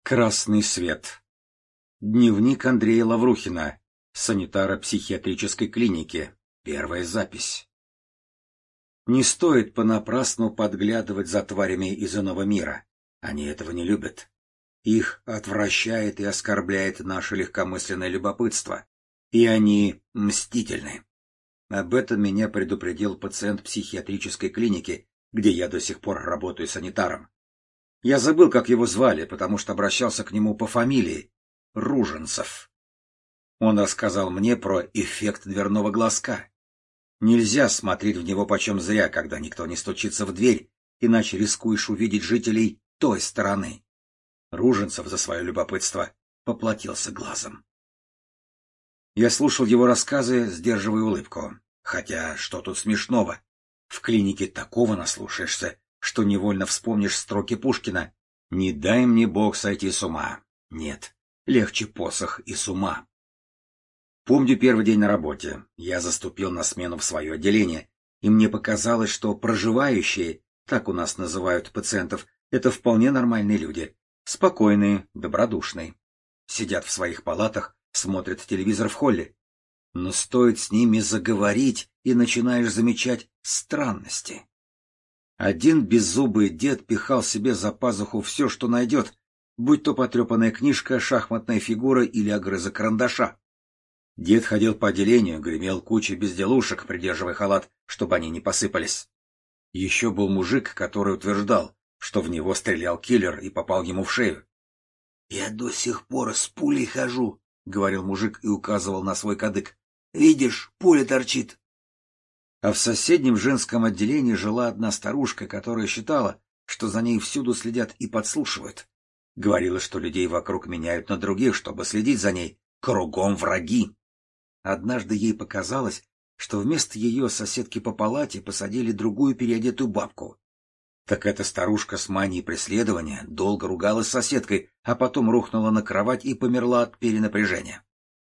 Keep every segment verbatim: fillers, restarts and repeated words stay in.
Красный свет. Дневник Андрея Лаврухина, санитара психиатрической клиники. Первая запись. Не стоит понапрасну подглядывать за тварями из иного мира. Они этого не любят. Их отвращает и оскорбляет наше легкомысленное любопытство. И они мстительны. Об этом меня предупредил пациент психиатрической клиники, где я до сих пор работаю санитаром. Я забыл, как его звали, потому что обращался к нему по фамилии — Руженцев. Он рассказал мне про эффект дверного глазка. Нельзя смотреть в него почем зря, когда никто не стучится в дверь, иначе рискуешь увидеть жителей той стороны. Руженцев за свое любопытство поплатился глазом. Я слушал его рассказы, сдерживая улыбку. Хотя, что тут смешного? В клинике такого наслушаешься, что невольно вспомнишь строки Пушкина: «Не дай мне Бог сойти с ума». Нет, легче посох и с ума. Помню первый день на работе. Я заступил на смену в свое отделение, и мне показалось, что проживающие, так у нас называют пациентов, это вполне нормальные люди. Спокойные, добродушные. Сидят в своих палатах, смотрят телевизор в холле. Но стоит с ними заговорить, и начинаешь замечать странности. Один беззубый дед пихал себе за пазуху все, что найдет, будь то потрепанная книжка, шахматная фигура или огрызок карандаша. Дед ходил по отделению, гремел кучей безделушек, придерживая халат, чтобы они не посыпались. Еще был мужик, который утверждал, что в него стрелял киллер и попал ему в шею. — Я до сих пор с пулей хожу, — говорил мужик и указывал на свой кадык. — Видишь, пуля торчит. А в соседнем женском отделении жила одна старушка, которая считала, что за ней всюду следят и подслушивают. Говорила, что людей вокруг меняют на других, чтобы следить за ней. Кругом враги. Однажды ей показалось, что вместо ее соседки по палате посадили другую переодетую бабку. Так эта старушка с манией преследования долго ругалась с соседкой, а потом рухнула на кровать и померла от перенапряжения.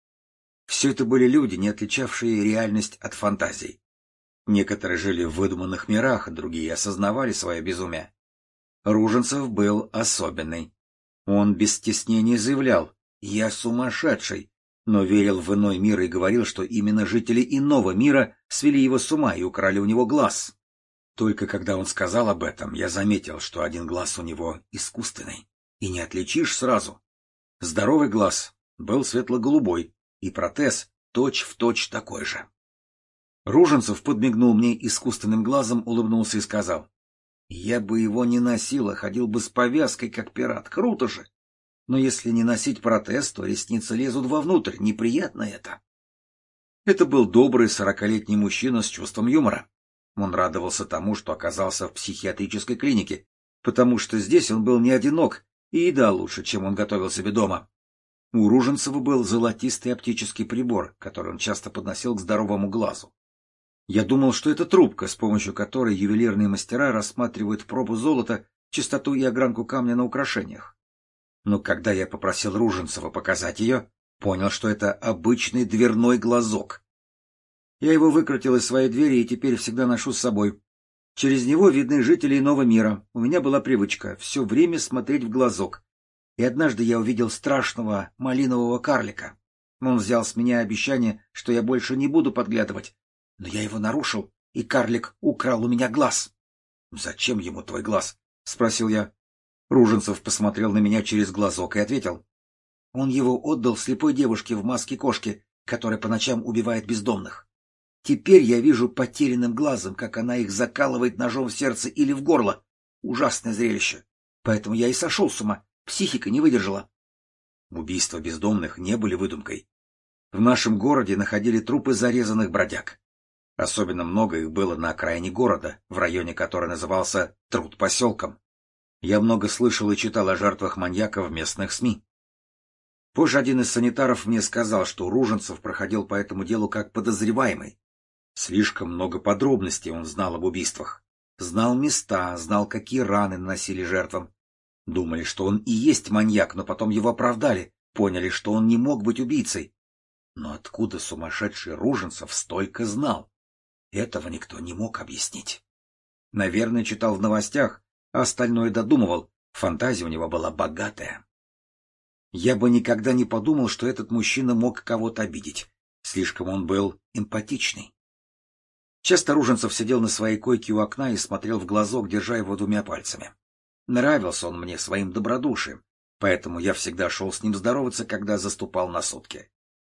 Все это были люди, не отличавшие реальность от фантазий. Некоторые жили в выдуманных мирах, другие осознавали свое безумие. Руженцев был особенный. Он без стеснения заявлял: «Я сумасшедший», но верил в иной мир и говорил, что именно жители иного мира свели его с ума и украли у него глаз. Только когда он сказал об этом, я заметил, что один глаз у него искусственный, и не отличишь сразу. Здоровый глаз был светло-голубой, и протез точь-в-точь такой же. Руженцев подмигнул мне искусственным глазом, улыбнулся и сказал: «Я бы его не носил, а ходил бы с повязкой, как пират. Круто же! Но если не носить протез, то ресницы лезут вовнутрь. Неприятно это». Это был добрый сорокалетний мужчина с чувством юмора. Он радовался тому, что оказался в психиатрической клинике, потому что здесь он был не одинок, и еда лучше, чем он готовил себе дома. У Руженцева был золотистый оптический прибор, который он часто подносил к здоровому глазу. Я думал, что это трубка, с помощью которой ювелирные мастера рассматривают пробу золота, чистоту и огранку камня на украшениях. Но когда я попросил Руженцева показать ее, понял, что это обычный дверной глазок. Я его выкрутил из своей двери и теперь всегда ношу с собой. Через него видны жители иного мира. У меня была привычка все время смотреть в глазок. И однажды я увидел страшного малинового карлика. Он взял с меня обещание, что я больше не буду подглядывать. Но я его нарушил, и карлик украл у меня глаз. — Зачем ему твой глаз? — спросил я. Руженцев посмотрел на меня через глазок и ответил: — Он его отдал слепой девушке в маске кошки, которая по ночам убивает бездомных. Теперь я вижу потерянным глазом, как она их закалывает ножом в сердце или в горло. Ужасное зрелище. Поэтому я и сошел с ума. Психика не выдержала. Убийства бездомных не были выдумкой. В нашем городе находили трупы зарезанных бродяг. Особенно много их было на окраине города, в районе, который назывался Труд-поселком. Я много слышал и читал о жертвах маньяков в местных СМИ. Позже один из санитаров мне сказал, что Руженцев проходил по этому делу как подозреваемый. Слишком много подробностей он знал об убийствах. Знал места, знал, какие раны наносили жертвам. Думали, что он и есть маньяк, но потом его оправдали, поняли, что он не мог быть убийцей. Но откуда сумасшедший Руженцев столько знал? Этого никто не мог объяснить. Наверное, читал в новостях, а остальное додумывал. Фантазия у него была богатая. Я бы никогда не подумал, что этот мужчина мог кого-то обидеть. Слишком он был эмпатичный. Часто Руженцев сидел на своей койке у окна и смотрел в глазок, держа его двумя пальцами. Нравился он мне своим добродушием, поэтому я всегда шел с ним здороваться, когда заступал на сутки.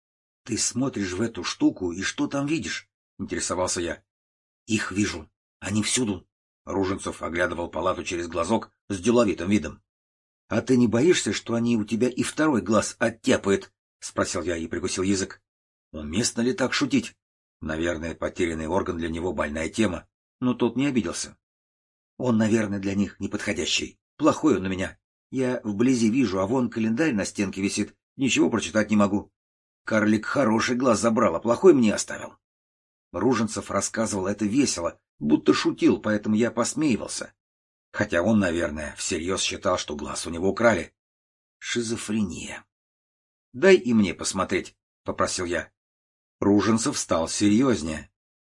— Ты смотришь в эту штуку, и что там видишь? — интересовался я. — Их вижу. Они всюду. Руженцев оглядывал палату через глазок с деловитым видом. — А ты не боишься, что они у тебя и второй глаз оттяпают? — спросил я и прикусил язык. — Уместно ли так шутить? Наверное, потерянный орган для него больная тема, но тот не обиделся. Он, наверное, для них неподходящий. Плохой он у меня. Я вблизи вижу, а вон календарь на стенке висит. Ничего прочитать не могу. Карлик хороший глаз забрал, а плохой мне оставил. Руженцев рассказывал это весело, будто шутил, поэтому я посмеивался. Хотя он, наверное, всерьез считал, что глаз у него украли. Шизофрения. — Дай и мне посмотреть, — попросил я. Руженцев стал серьезнее.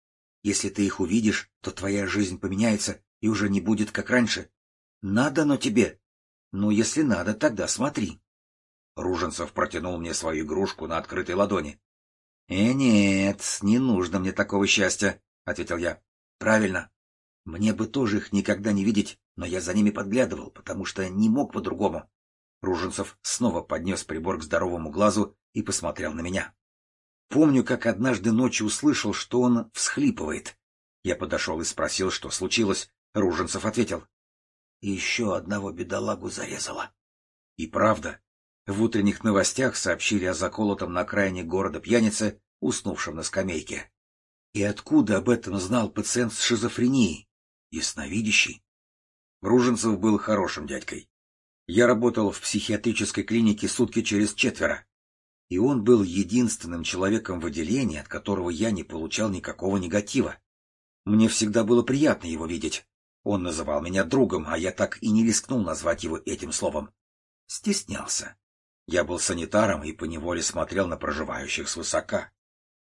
— Если ты их увидишь, то твоя жизнь поменяется и уже не будет, как раньше. Надо оно тебе. Ну, если надо, тогда смотри. Руженцев протянул мне свою игрушку на открытой ладони. — Э, нет, не нужно мне такого счастья, — ответил я. — Правильно. Мне бы тоже их никогда не видеть, но я за ними подглядывал, потому что не мог по-другому. Руженцев снова поднес прибор к здоровому глазу и посмотрел на меня. Помню, как однажды ночью услышал, что он всхлипывает. Я подошел и спросил, что случилось. Руженцев ответил. — Еще одного бедолагу зарезала. И правда. В утренних новостях сообщили о заколотом на окраине города пьянице, уснувшем на скамейке. И откуда об этом знал пациент с шизофренией? Ясновидящий? Руженцев был хорошим дядькой. Я работал в психиатрической клинике сутки через четверо. И он был единственным человеком в отделении, от которого я не получал никакого негатива. Мне всегда было приятно его видеть. Он называл меня другом, а я так и не рискнул назвать его этим словом. Стеснялся. Я был санитаром и поневоле смотрел на проживающих свысока.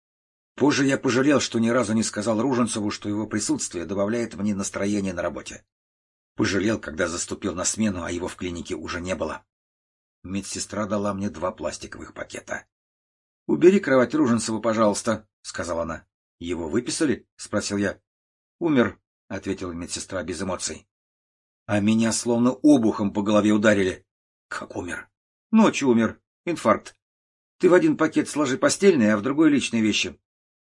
Позже я пожалел, что ни разу не сказал Руженцеву, что его присутствие добавляет мне настроение на работе. Пожалел, когда заступил на смену, а его в клинике уже не было. Медсестра дала мне два пластиковых пакета. — Убери кровать Руженцева, пожалуйста, — сказала она. — Его выписали? — спросил я. — Умер, — ответила медсестра без эмоций. А меня словно обухом по голове ударили. — Как умер? — Ночью умер. Инфаркт. Ты в один пакет сложи постельные, а в другой личные вещи.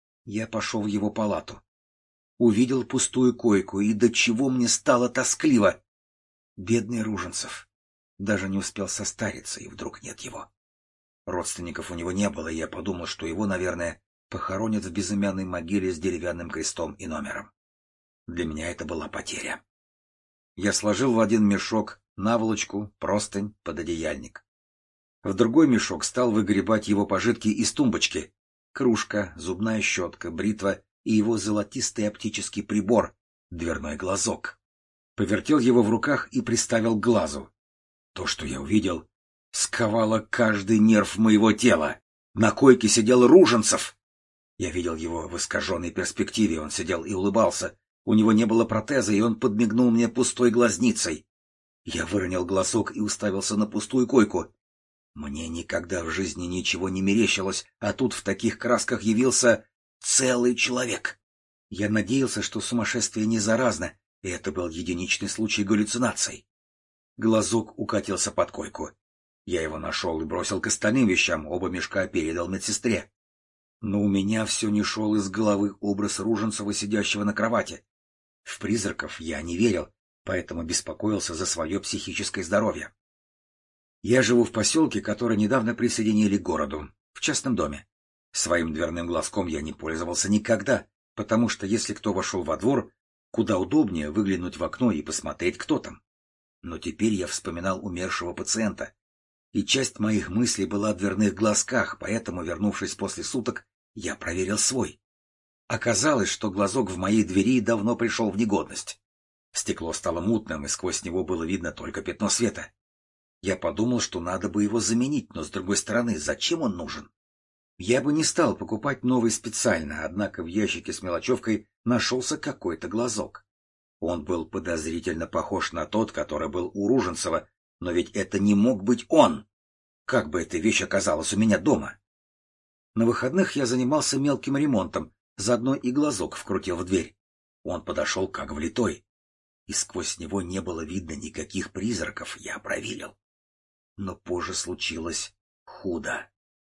Я пошел в его палату. Увидел пустую койку, и до чего мне стало тоскливо. Бедный Руженцев. Даже не успел состариться, и вдруг нет его. Родственников у него не было, и я подумал, что его, наверное, похоронят в безымянной могиле с деревянным крестом и номером. Для меня это была потеря. Я сложил в один мешок наволочку, простынь, пододеяльник. В другой мешок стал выгребать его пожитки из тумбочки. Кружка, зубная щетка, бритва и его золотистый оптический прибор, дверной глазок. Повертел его в руках и приставил к глазу. То, что я увидел, сковало каждый нерв моего тела. На койке сидел Руженцев. Я видел его в искаженной перспективе, он сидел и улыбался. У него не было протеза, и он подмигнул мне пустой глазницей. Я выронил глазок и уставился на пустую койку. Мне никогда в жизни ничего не мерещилось, а тут в таких красках явился целый человек. Я надеялся, что сумасшествие не заразно, и это был единичный случай галлюцинаций. Глазок укатился под койку. Я его нашел и бросил к остальным вещам, оба мешка передал медсестре. Но у меня все не шел из головы образ Руженцева, сидящего на кровати. В призраков я не верил, поэтому беспокоился за свое психическое здоровье. Я живу в поселке, который недавно присоединили к городу, в частном доме. Своим дверным глазком я не пользовался никогда, потому что если кто вошел во двор, куда удобнее выглянуть в окно и посмотреть, кто там. Но теперь я вспоминал умершего пациента, и часть моих мыслей была о дверных глазках, поэтому, вернувшись после суток, я проверил свой. Оказалось, что глазок в моей двери давно пришел в негодность. Стекло стало мутным, и сквозь него было видно только пятно света. Я подумал, что надо бы его заменить, но, с другой стороны, зачем он нужен? Я бы не стал покупать новый специально, однако в ящике с мелочевкой нашелся какой-то глазок. Он был подозрительно похож на тот, который был у Руженцева, но ведь это не мог быть он. Как бы эта вещь оказалась у меня дома? На выходных я занимался мелким ремонтом, заодно и глазок вкрутил в дверь. Он подошел как влитой, и сквозь него не было видно никаких призраков, я проверил. Но позже случилось худо.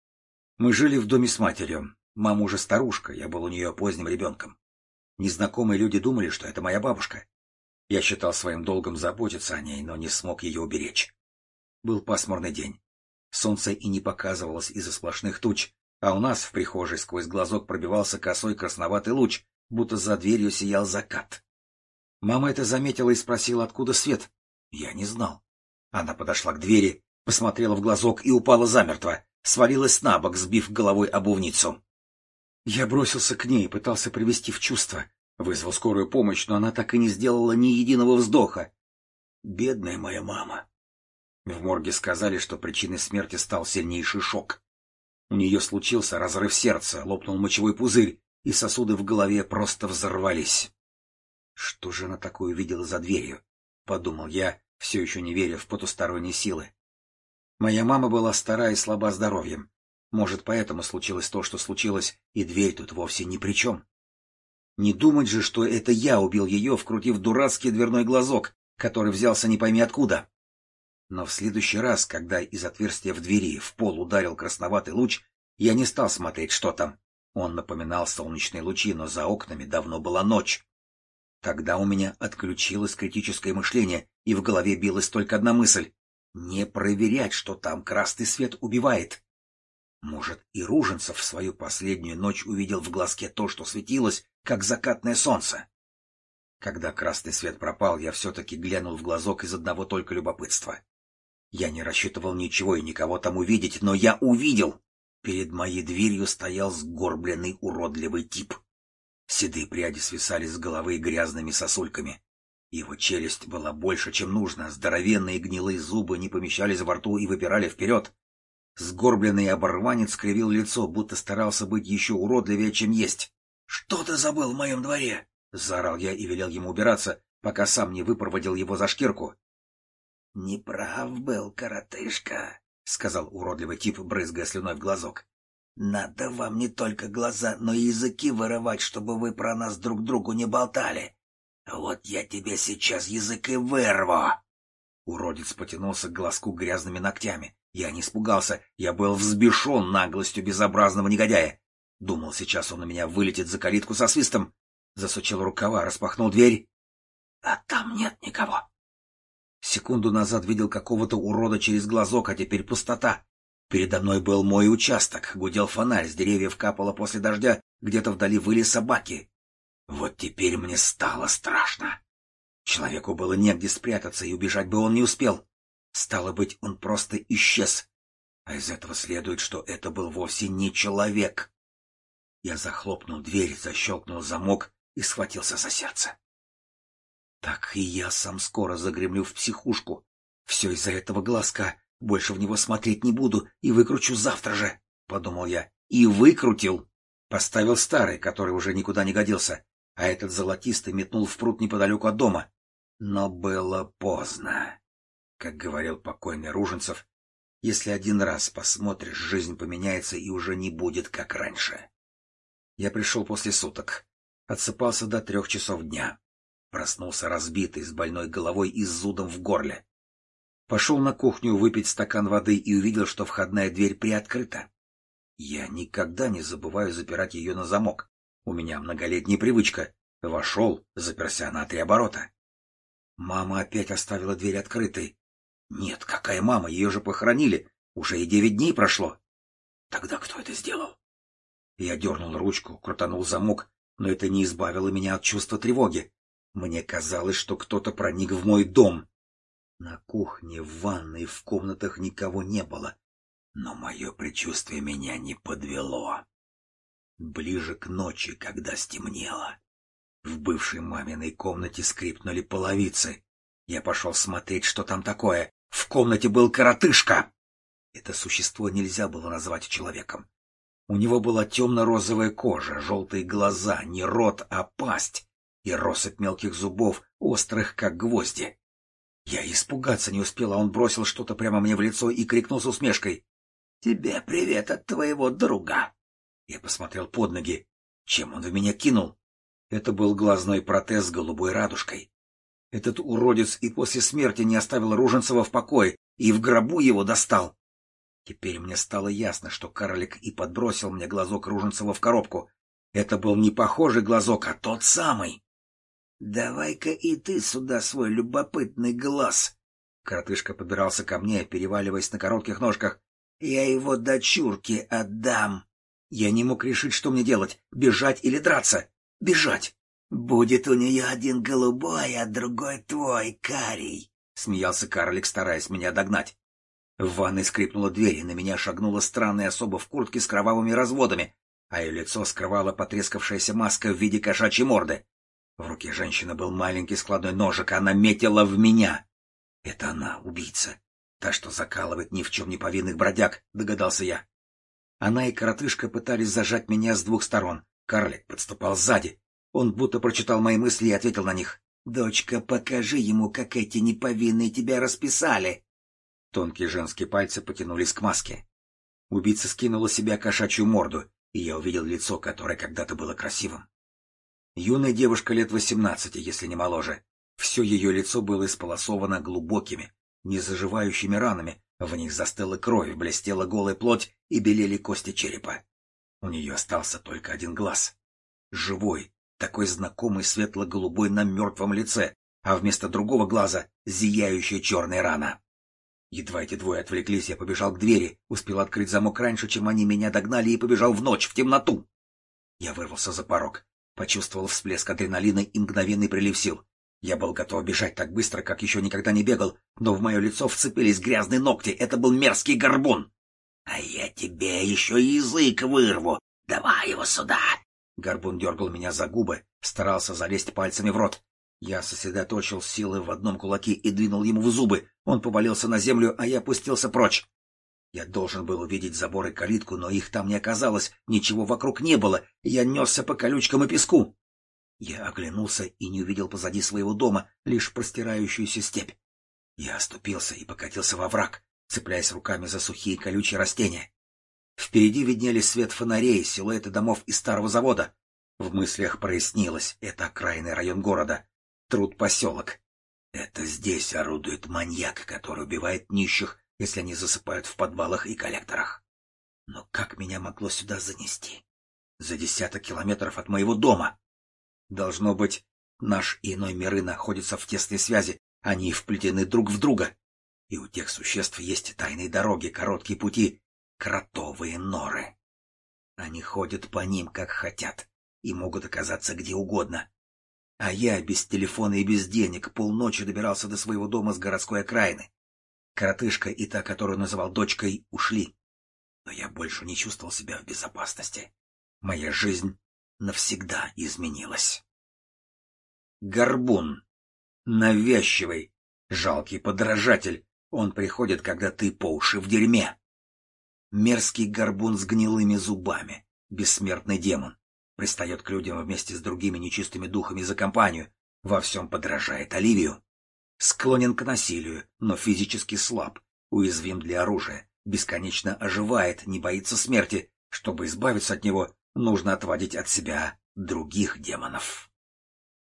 Мы жили в доме с матерью. Мама уже старушка, я был у нее поздним ребенком. Незнакомые люди думали, что это моя бабушка. Я считал своим долгом заботиться о ней, но не смог ее уберечь. Был пасмурный день. Солнце и не показывалось из-за сплошных туч, а у нас в прихожей сквозь глазок пробивался косой красноватый луч, будто за дверью сиял закат. Мама это заметила и спросила, откуда свет. Я не знал. Она подошла к двери, посмотрела в глазок и упала замертво, свалилась на бок, сбив головой обувницу. Я бросился к ней и пытался привести в чувство. Вызвал скорую помощь, но она так и не сделала ни единого вздоха. Бедная моя мама. В морге сказали, что причиной смерти стал сильнейший шок. У нее случился разрыв сердца, лопнул мочевой пузырь, и сосуды в голове просто взорвались. Что же она такое увидела за дверью? Подумал я, все еще не веря в потусторонние силы. Моя мама была стара и слаба здоровьем. Может, поэтому случилось то, что случилось, и дверь тут вовсе ни при чем. Не думать же, что это я убил ее, вкрутив дурацкий дверной глазок, который взялся не пойми откуда. Но в следующий раз, когда из отверстия в двери в пол ударил красноватый луч, я не стал смотреть, что там. Он напоминал солнечные лучи, но за окнами давно была ночь. Тогда у меня отключилось критическое мышление, и в голове билась только одна мысль — не проверять, что там красный свет убивает. Может, и Ружинцев в свою последнюю ночь увидел в глазке то, что светилось, как закатное солнце. Когда красный свет пропал, я все-таки глянул в глазок из одного только любопытства. Я не рассчитывал ничего и никого там увидеть, но я увидел. Перед моей дверью стоял сгорбленный уродливый тип. Седые пряди свисали с головы грязными сосульками. Его челюсть была больше, чем нужно, здоровенные гнилые зубы не помещались во рту и выпирали вперед. Сгорбленный оборванец кривил лицо, будто старался быть еще уродливее, чем есть. — Что ты забыл в моем дворе? — заорал я и велел ему убираться, пока сам не выпроводил его за шкирку. — Неправ был, коротышка, — сказал уродливый тип, брызгая слюной в глазок. — Надо вам не только глаза, но и языки вырывать, чтобы вы про нас друг другу не болтали. Вот я тебе сейчас язык и вырву. Уродец потянулся к глазку грязными ногтями. Я не испугался, я был взбешен наглостью безобразного негодяя. Думал, сейчас он у меня вылетит за калитку со свистом. Засучил рукава, распахнул дверь. А там нет никого. Секунду назад видел какого-то урода через глазок, а теперь пустота. Передо мной был мой участок, гудел фонарь, с деревьев капало после дождя, где-то вдали выли собаки. Вот теперь мне стало страшно. Человеку было негде спрятаться, и убежать бы он не успел. Стало быть, он просто исчез. А из этого следует, что это был вовсе не человек. Я захлопнул дверь, защелкнул замок и схватился за сердце. Так и я сам скоро загремлю в психушку. Все из-за этого глазка. Больше в него смотреть не буду и выкручу завтра же, — подумал я. И выкрутил. Поставил старый, который уже никуда не годился, а этот золотистый метнул в пруд неподалеку от дома. Но было поздно. Как говорил покойный Ружинцев, если один раз посмотришь, жизнь поменяется и уже не будет, как раньше. Я пришел после суток. Отсыпался до трех часов дня. Проснулся разбитый, с больной головой и с зудом в горле. Пошел на кухню выпить стакан воды и увидел, что входная дверь приоткрыта. Я никогда не забываю запирать ее на замок. У меня многолетняя привычка. Вошел, заперся на три оборота. Мама опять оставила дверь открытой. Нет, какая мама? Ее же похоронили. Уже и девять дней прошло. Тогда кто это сделал? Я дернул ручку, крутанул замок, но это не избавило меня от чувства тревоги. Мне казалось, что кто-то проник в мой дом. На кухне, в ванной, в комнатах никого не было. Но мое предчувствие меня не подвело. Ближе к ночи, когда стемнело, в бывшей маминой комнате скрипнули половицы. Я пошел смотреть, что там такое. В комнате был коротышка. Это существо нельзя было назвать человеком. У него была темно-розовая кожа, желтые глаза, не рот, а пасть, и россыпь мелких зубов, острых, как гвозди. Я испугаться не успел, а он бросил что-то прямо мне в лицо и крикнул с усмешкой: «Тебе привет от твоего друга!» Я посмотрел под ноги. Чем он в меня кинул? Это был глазной протез с голубой радужкой. Этот уродец и после смерти не оставил Руженцева в покое, и в гробу его достал. Теперь мне стало ясно, что карлик и подбросил мне глазок Руженцева в коробку. Это был не похожий глазок, а тот самый. — Давай-ка и ты сюда свой любопытный глаз. Коротышка подбирался ко мне, переваливаясь на коротких ножках. — Я его дочурке отдам. Я не мог решить, что мне делать — бежать или драться. Бежать. — Будет у нее один голубой, а другой твой, карий, — смеялся карлик, стараясь меня догнать. В ванной скрипнула дверь, и на меня шагнула странная особа в куртке с кровавыми разводами, а ее лицо скрывала потрескавшаяся маска в виде кошачьей морды. В руке женщины был маленький складной ножик, она метила в меня. Это она, убийца. Та, что закалывает ни в чем не повинных бродяг, догадался я. Она и коротышка пытались зажать меня с двух сторон. Карлик подступал сзади. Он будто прочитал мои мысли и ответил на них. — Дочка, покажи ему, как эти неповинные тебя расписали. Тонкие женские пальцы потянулись к маске. Убийца скинула с себя кошачью морду, и я увидел лицо, которое когда-то было красивым. Юная девушка лет восемнадцати, если не моложе. Все ее лицо было исполосовано глубокими, незаживающими ранами, в них застыла кровь, блестела голая плоть и белели кости черепа. У нее остался только один глаз. Живой, такой знакомый светло-голубой на мертвом лице, а вместо другого глаза зияющая черная рана. Едва эти двое отвлеклись, я побежал к двери, успел открыть замок раньше, чем они меня догнали, и побежал в ночь, в темноту. Я вырвался за порог, почувствовал всплеск адреналина и мгновенный прилив сил. Я был готов бежать так быстро, как еще никогда не бегал, но в мое лицо вцепились грязные ногти. Это был мерзкий горбун. — А я тебе еще язык вырву. Давай его сюда. Горбун дергал меня за губы, старался залезть пальцами в рот. Я сосредоточил силы в одном кулаке и двинул ему в зубы. Он повалился на землю, а я опустился прочь. Я должен был увидеть забор и калитку, но их там не оказалось, ничего вокруг не было. Я несся по колючкам и песку. Я оглянулся и не увидел позади своего дома лишь простирающуюся степь. Я оступился и покатился во враг, цепляясь руками за сухие колючие растения. Впереди виднелись свет фонарей, силуэты домов из старого завода. В мыслях прояснилось — это окраинный район города. Труд-поселок. Это здесь орудует маньяк, который убивает нищих, если они засыпают в подвалах и коллекторах. Но как меня могло сюда занести? За десяток километров от моего дома. Должно быть, наш и иной миры находятся в тесной связи, они вплетены друг в друга. И у тех существ есть тайные дороги, короткие пути, кротовые норы. Они ходят по ним, как хотят, и могут оказаться где угодно. А я без телефона и без денег полночи добирался до своего дома с городской окраины. Коротышка и та, которую называл дочкой, ушли. Но я больше не чувствовал себя в безопасности. Моя жизнь навсегда изменилась. Горбун. Навязчивый, жалкий подражатель. Он приходит, когда ты по уши в дерьме. Мерзкий горбун с гнилыми зубами. Бессмертный демон. Пристает к людям вместе с другими нечистыми духами за компанию, во всем подражает Оливию. Склонен к насилию, но физически слаб, уязвим для оружия, бесконечно оживает, не боится смерти. Чтобы избавиться от него, нужно отводить от себя других демонов.